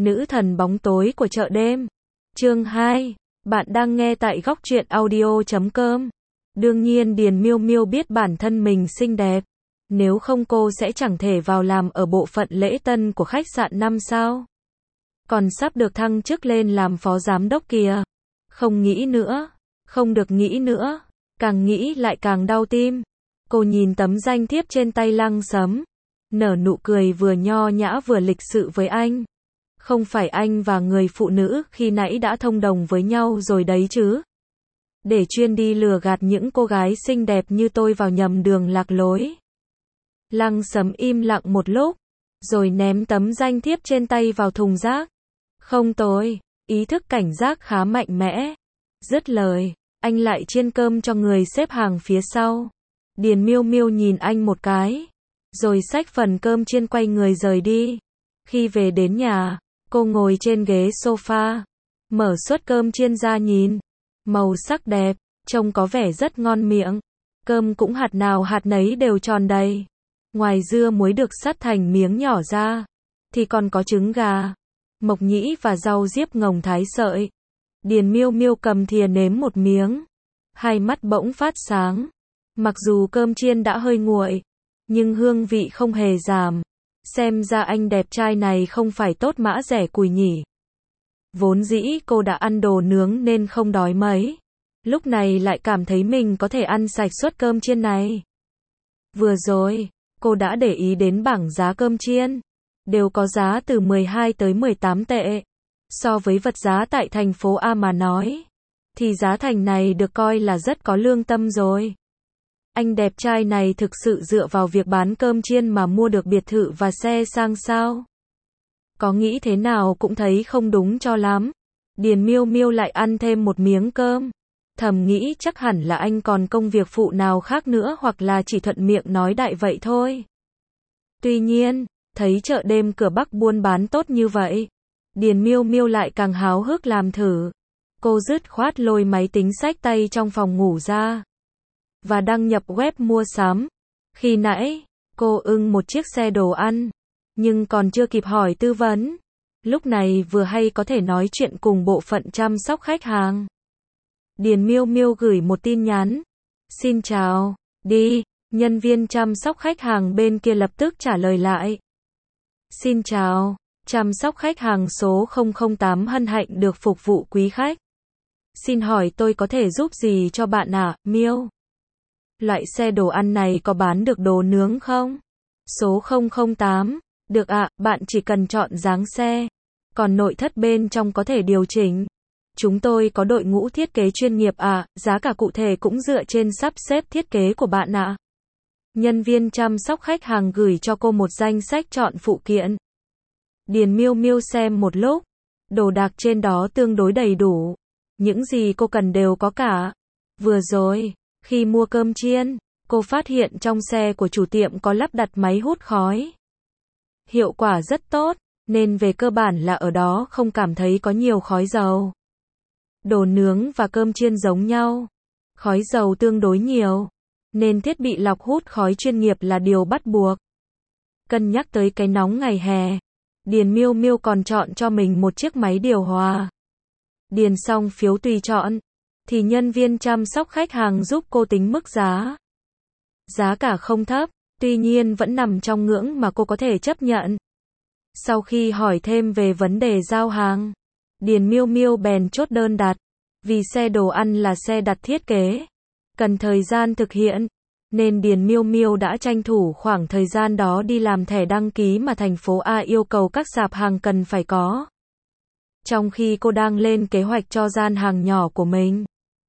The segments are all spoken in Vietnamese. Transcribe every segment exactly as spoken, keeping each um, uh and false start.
Nữ thần bóng tối của chợ đêm. Chương hai. Bạn đang nghe tại góc truyện audio chấm com. Đương nhiên Điền Miêu Miêu biết bản thân mình xinh đẹp. Nếu không cô sẽ chẳng thể vào làm ở bộ phận lễ tân của khách sạn năm sao. Còn sắp được thăng chức lên làm phó giám đốc kìa. Không nghĩ nữa. Không được nghĩ nữa. Càng nghĩ lại càng đau tim. Cô nhìn tấm danh thiếp trên tay Lăng Sấm. Nở nụ cười vừa nho nhã vừa lịch sự với anh. Không phải anh và người phụ nữ khi nãy đã thông đồng với nhau rồi đấy chứ. Để chuyên đi lừa gạt những cô gái xinh đẹp như tôi vào nhầm đường lạc lối. Lăng Sấm im lặng một lúc, rồi ném tấm danh thiếp trên tay vào thùng rác. Không tôi, ý thức cảnh giác khá mạnh mẽ. Dứt lời, anh lại chiên cơm cho người xếp hàng phía sau. Điền Miêu Miêu nhìn anh một cái, rồi xách phần cơm chiên quay người rời đi. Khi về đến nhà, cô ngồi trên ghế sofa, mở suất cơm chiên ra nhìn. Màu sắc đẹp, trông có vẻ rất ngon miệng. Cơm cũng hạt nào hạt nấy đều tròn đầy. Ngoài dưa muối được sắt thành miếng nhỏ ra, thì còn có trứng gà, mộc nhĩ và rau diếp ngồng thái sợi. Điền Miêu Miêu cầm thìa nếm một miếng, hai mắt bỗng phát sáng. Mặc dù cơm chiên đã hơi nguội, nhưng hương vị không hề giảm. Xem ra anh đẹp trai này không phải tốt mã rẻ cùi nhỉ. Vốn dĩ cô đã ăn đồ nướng nên không đói mấy. Lúc này lại cảm thấy mình có thể ăn sạch suất cơm chiên này. Vừa rồi, cô đã để ý đến bảng giá cơm chiên. Đều có giá từ mười hai tới mười tám tệ. So với vật giá tại thành phố A mà nói, thì giá thành này được coi là rất có lương tâm rồi. Anh đẹp trai này thực sự dựa vào việc bán cơm chiên mà mua được biệt thự và xe sang sao? Có nghĩ thế nào cũng thấy không đúng cho lắm. Điền Miêu Miêu lại ăn thêm một miếng cơm. Thầm nghĩ chắc hẳn là anh còn công việc phụ nào khác nữa hoặc là chỉ thuận miệng nói đại vậy thôi. Tuy nhiên, thấy chợ đêm cửa Bắc buôn bán tốt như vậy, Điền Miêu Miêu lại càng háo hức làm thử. Cô dứt khoát lôi máy tính xách tay trong phòng ngủ ra và đăng nhập web mua sắm. Khi nãy, cô ưng một chiếc xe đồ ăn, nhưng còn chưa kịp hỏi tư vấn. Lúc này vừa hay có thể nói chuyện cùng bộ phận chăm sóc khách hàng. Điền Miêu Miêu gửi một tin nhắn. Xin chào, đi, nhân viên chăm sóc khách hàng bên kia lập tức trả lời lại. Xin chào, chăm sóc khách hàng số không không tám hân hạnh được phục vụ quý khách. Xin hỏi tôi có thể giúp gì cho bạn ạ, à, Miêu? Loại xe đồ ăn này có bán được đồ nướng không? Số không không tám. Được ạ, à, bạn chỉ cần chọn dáng xe. Còn nội thất bên trong có thể điều chỉnh. Chúng tôi có đội ngũ thiết kế chuyên nghiệp ạ, à, giá cả cụ thể cũng dựa trên sắp xếp thiết kế của bạn ạ. À. Nhân viên chăm sóc khách hàng gửi cho cô một danh sách chọn phụ kiện. Điền Miêu Miêu xem một lúc. Đồ đạc trên đó tương đối đầy đủ. Những gì cô cần đều có cả. Vừa rồi, khi mua cơm chiên, cô phát hiện trong xe của chủ tiệm có lắp đặt máy hút khói. Hiệu quả rất tốt, nên về cơ bản là ở đó không cảm thấy có nhiều khói dầu. Đồ nướng và cơm chiên giống nhau. Khói dầu tương đối nhiều, nên thiết bị lọc hút khói chuyên nghiệp là điều bắt buộc. Cân nhắc tới cái nóng ngày hè, Điền Miêu Miêu còn chọn cho mình một chiếc máy điều hòa. Điền xong phiếu tùy chọn, thì nhân viên chăm sóc khách hàng giúp cô tính mức giá. Giá cả không thấp, tuy nhiên vẫn nằm trong ngưỡng mà cô có thể chấp nhận. Sau khi hỏi thêm về vấn đề giao hàng, Điền Miêu Miêu bèn chốt đơn đặt. Vì xe đồ ăn là xe đặt thiết kế, cần thời gian thực hiện, nên Điền Miêu Miêu đã tranh thủ khoảng thời gian đó đi làm thẻ đăng ký mà thành phố A yêu cầu các sạp hàng cần phải có. Trong khi cô đang lên kế hoạch cho gian hàng nhỏ của mình,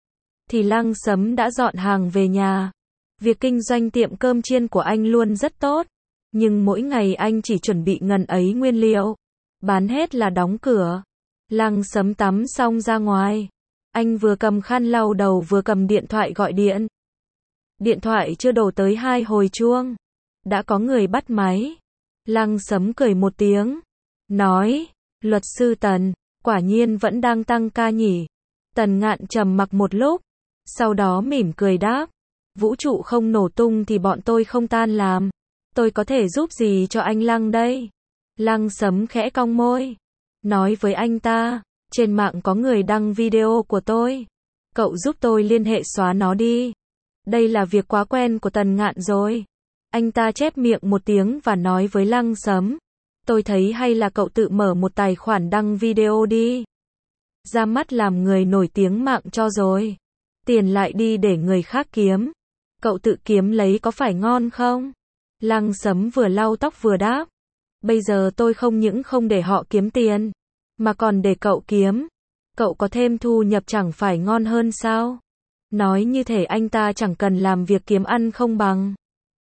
thì Lăng Sấm đã dọn hàng về nhà. Việc kinh doanh tiệm cơm chiên của anh luôn rất tốt, nhưng mỗi ngày anh chỉ chuẩn bị ngần ấy nguyên liệu, bán hết là đóng cửa. Lăng Sấm tắm xong ra ngoài, anh vừa cầm khăn lau đầu vừa cầm điện thoại gọi điện. Điện thoại chưa đổ tới hai hồi chuông, đã có người bắt máy. Lăng Sấm cười một tiếng, nói, luật sư Tần, quả nhiên vẫn đang tăng ca nhỉ. Tần Ngạn trầm mặc một lúc, sau đó mỉm cười đáp, vũ trụ không nổ tung thì bọn tôi không tan làm. Tôi có thể giúp gì cho anh Lăng đây? Lăng Sấm khẽ cong môi. nói với anh ta, trên mạng có người đăng video của tôi. Cậu giúp tôi liên hệ xóa nó đi. Đây là việc quá quen của Tần Ngạn rồi. Anh ta chép miệng một tiếng và nói với Lăng Sấm. Tôi thấy hay là cậu tự mở một tài khoản đăng video đi. Ra mắt làm người nổi tiếng mạng cho rồi. Tiền lại đi để người khác kiếm. Cậu tự kiếm lấy có phải ngon không? Lăng Sấm vừa lau tóc vừa đáp. Bây giờ tôi không những không để họ kiếm tiền, mà còn để cậu kiếm. Cậu có thêm thu nhập chẳng phải ngon hơn sao? Nói như thể anh ta chẳng cần làm việc kiếm ăn không bằng.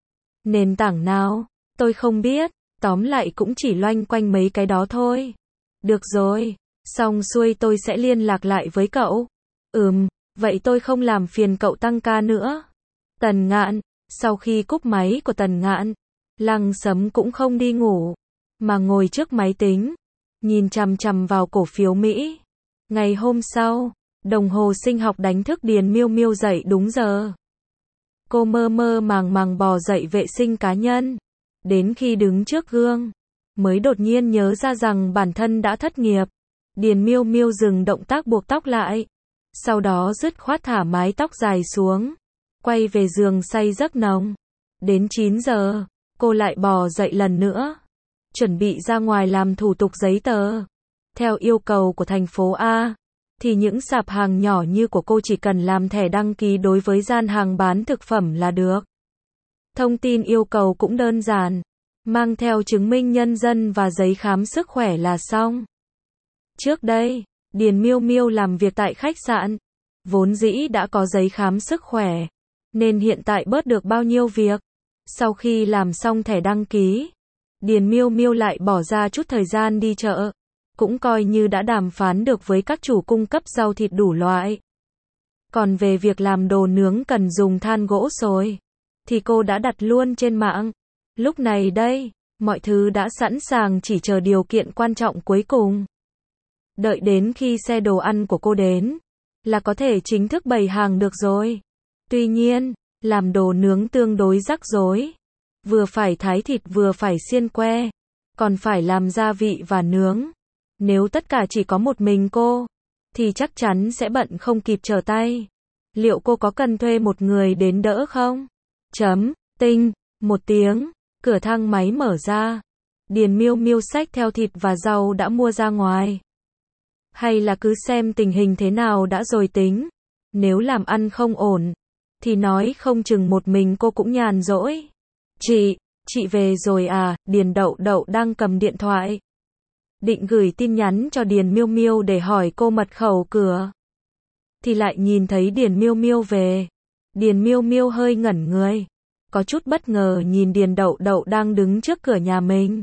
Nền tảng nào? Tôi không biết, tóm lại cũng chỉ loanh quanh mấy cái đó thôi. Được rồi, xong xuôi tôi sẽ liên lạc lại với cậu. Ừm, vậy tôi không làm phiền cậu tăng ca nữa. Tần Ngạn, sau khi cúp máy của Tần Ngạn, Lăng Sấm cũng không đi ngủ, mà ngồi trước máy tính, nhìn chằm chằm vào cổ phiếu Mỹ. Ngày hôm sau, đồng hồ sinh học đánh thức Điền Miêu Miêu dậy đúng giờ. Cô mơ mơ màng màng bò dậy vệ sinh cá nhân. Đến khi đứng trước gương, mới đột nhiên nhớ ra rằng bản thân đã thất nghiệp. Điền Miêu Miêu dừng động tác buộc tóc lại. Sau đó dứt khoát thả mái tóc dài xuống. Quay về giường say giấc nồng. Đến chín giờ, cô lại bò dậy lần nữa. Chuẩn bị ra ngoài làm thủ tục giấy tờ. Theo yêu cầu của thành phố A, thì những sạp hàng nhỏ như của cô chỉ cần làm thẻ đăng ký đối với gian hàng bán thực phẩm là được. Thông tin yêu cầu cũng đơn giản, mang theo chứng minh nhân dân và giấy khám sức khỏe là xong. Trước đây, Điền Miêu Miêu làm việc tại khách sạn, vốn dĩ đã có giấy khám sức khỏe, nên hiện tại bớt được bao nhiêu việc. Sau khi làm xong thẻ đăng ký, Điền Miêu Miêu lại bỏ ra chút thời gian đi chợ, cũng coi như đã đàm phán được với các chủ cung cấp rau thịt đủ loại. Còn về việc làm đồ nướng cần dùng than gỗ rồi, thì cô đã đặt luôn trên mạng. Lúc này đây, mọi thứ đã sẵn sàng, chỉ chờ điều kiện quan trọng cuối cùng. Đợi đến khi xe đồ ăn của cô đến, là có thể chính thức bày hàng được rồi. Tuy nhiên, làm đồ nướng tương đối rắc rối. Vừa phải thái thịt vừa phải xiên que, còn phải làm gia vị và nướng. Nếu tất cả chỉ có một mình cô, thì chắc chắn sẽ bận không kịp trở tay. Liệu cô có cần thuê một người đến đỡ không? Chấm, tinh, một tiếng, cửa thang máy mở ra. Điền Miêu Miêu xách theo thịt và rau đã mua ra ngoài. Hay là cứ xem tình hình thế nào đã rồi tính. Nếu làm ăn không ổn, thì nói không chừng một mình cô cũng nhàn rỗi. Chị, chị về rồi à? Điền Đậu Đậu đang cầm điện thoại, định gửi tin nhắn cho Điền Miêu Miêu để hỏi cô mật khẩu cửa, thì lại nhìn thấy Điền Miêu Miêu về. Điền Miêu Miêu hơi ngẩn người, có chút bất ngờ nhìn Điền Đậu Đậu đang đứng trước cửa nhà mình.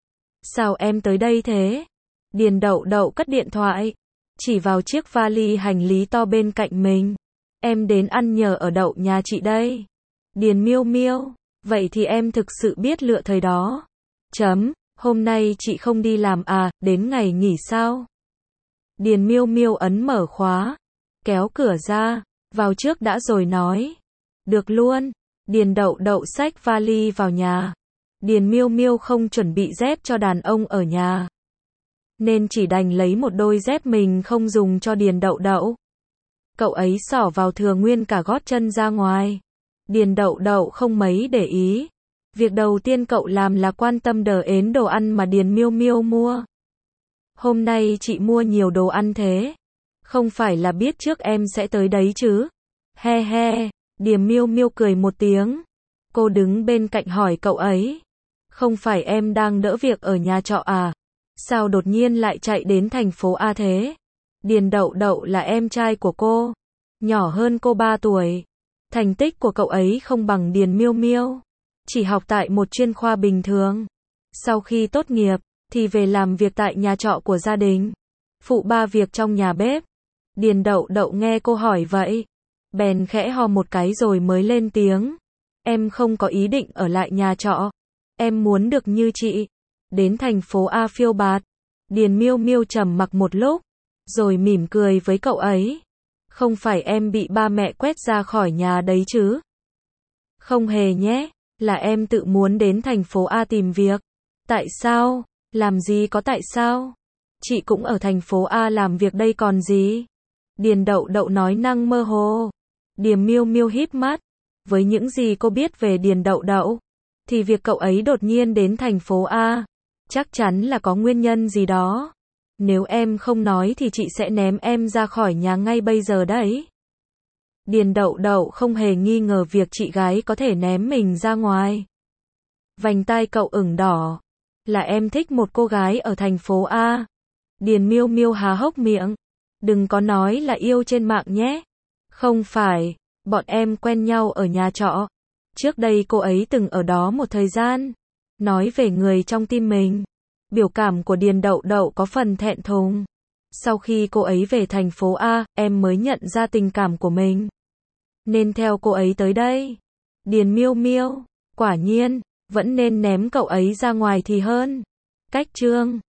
Sao em tới đây thế? Điền Đậu Đậu cất điện thoại, chỉ vào chiếc vali hành lý to bên cạnh mình. Em đến ăn nhờ ở đậu nhà chị đây. Điền Miêu Miêu, vậy thì em thực sự biết lựa thời đó. Chấm, hôm nay chị không đi làm à, đến ngày nghỉ sao? Điền Miêu Miêu ấn mở khóa, kéo cửa ra, vào trước đã rồi nói. Được luôn. Điền Đậu Đậu xách vali vào nhà. Điền Miêu Miêu không chuẩn bị dép cho đàn ông ở nhà, nên chỉ đành lấy một đôi dép mình không dùng cho Điền Đậu Đậu. Cậu ấy xỏ vào thừa nguyên cả gót chân ra ngoài. Điền Đậu Đậu không mấy để ý. Việc đầu tiên cậu làm là quan tâm đờ ến đồ ăn mà Điền Miêu Miêu mua. Hôm nay chị mua nhiều đồ ăn thế? Không phải là biết trước em sẽ tới đấy chứ? He he, Điền Miêu Miêu cười một tiếng. Cô đứng bên cạnh hỏi cậu ấy. Không phải em đang đỡ việc ở nhà trọ à? Sao đột nhiên lại chạy đến thành phố A thế? Điền Đậu Đậu là em trai của cô, nhỏ hơn cô ba tuổi. Thành tích của cậu ấy không bằng Điền Miêu Miêu, chỉ học tại một chuyên khoa bình thường. Sau khi tốt nghiệp, thì về làm việc tại nhà trọ của gia đình, phụ ba việc trong nhà bếp. Điền Đậu Đậu nghe cô hỏi vậy, bèn khẽ ho một cái rồi mới lên tiếng. Em không có ý định ở lại nhà trọ, em muốn được như chị, đến thành phố A phiêu bạt. Điền Miêu Miêu trầm mặc một lúc, rồi mỉm cười với cậu ấy. Không phải em bị ba mẹ quét ra khỏi nhà đấy chứ? Không hề nhé, là em tự muốn đến thành phố A tìm việc. Tại sao? Làm gì có tại sao? Chị cũng ở thành phố A làm việc đây còn gì. Điền Đậu Đậu nói năng mơ hồ. Điềm Miêu Miêu híp mắt. Với những gì cô biết về Điền Đậu Đậu, thì việc cậu ấy đột nhiên đến thành phố A, chắc chắn là có nguyên nhân gì đó. Nếu em không nói thì chị sẽ ném em ra khỏi nhà ngay bây giờ đấy. Điền Đậu Đậu không hề nghi ngờ việc chị gái có thể ném mình ra ngoài. Vành tai cậu ửng đỏ. Là em thích một cô gái ở thành phố A. Điền Miêu Miêu há hốc miệng. Đừng có nói là yêu trên mạng nhé. Không phải, bọn em quen nhau ở nhà trọ. Trước đây cô ấy từng ở đó một thời gian. Nói về người trong tim mình. Biểu cảm của Điền Đậu Đậu có phần thẹn thùng. Sau khi cô ấy về thành phố A, em mới nhận ra tình cảm của mình. Nên theo cô ấy tới đây. Điền Miêu Miêu, quả nhiên, vẫn nên ném cậu ấy ra ngoài thì hơn. Cách chương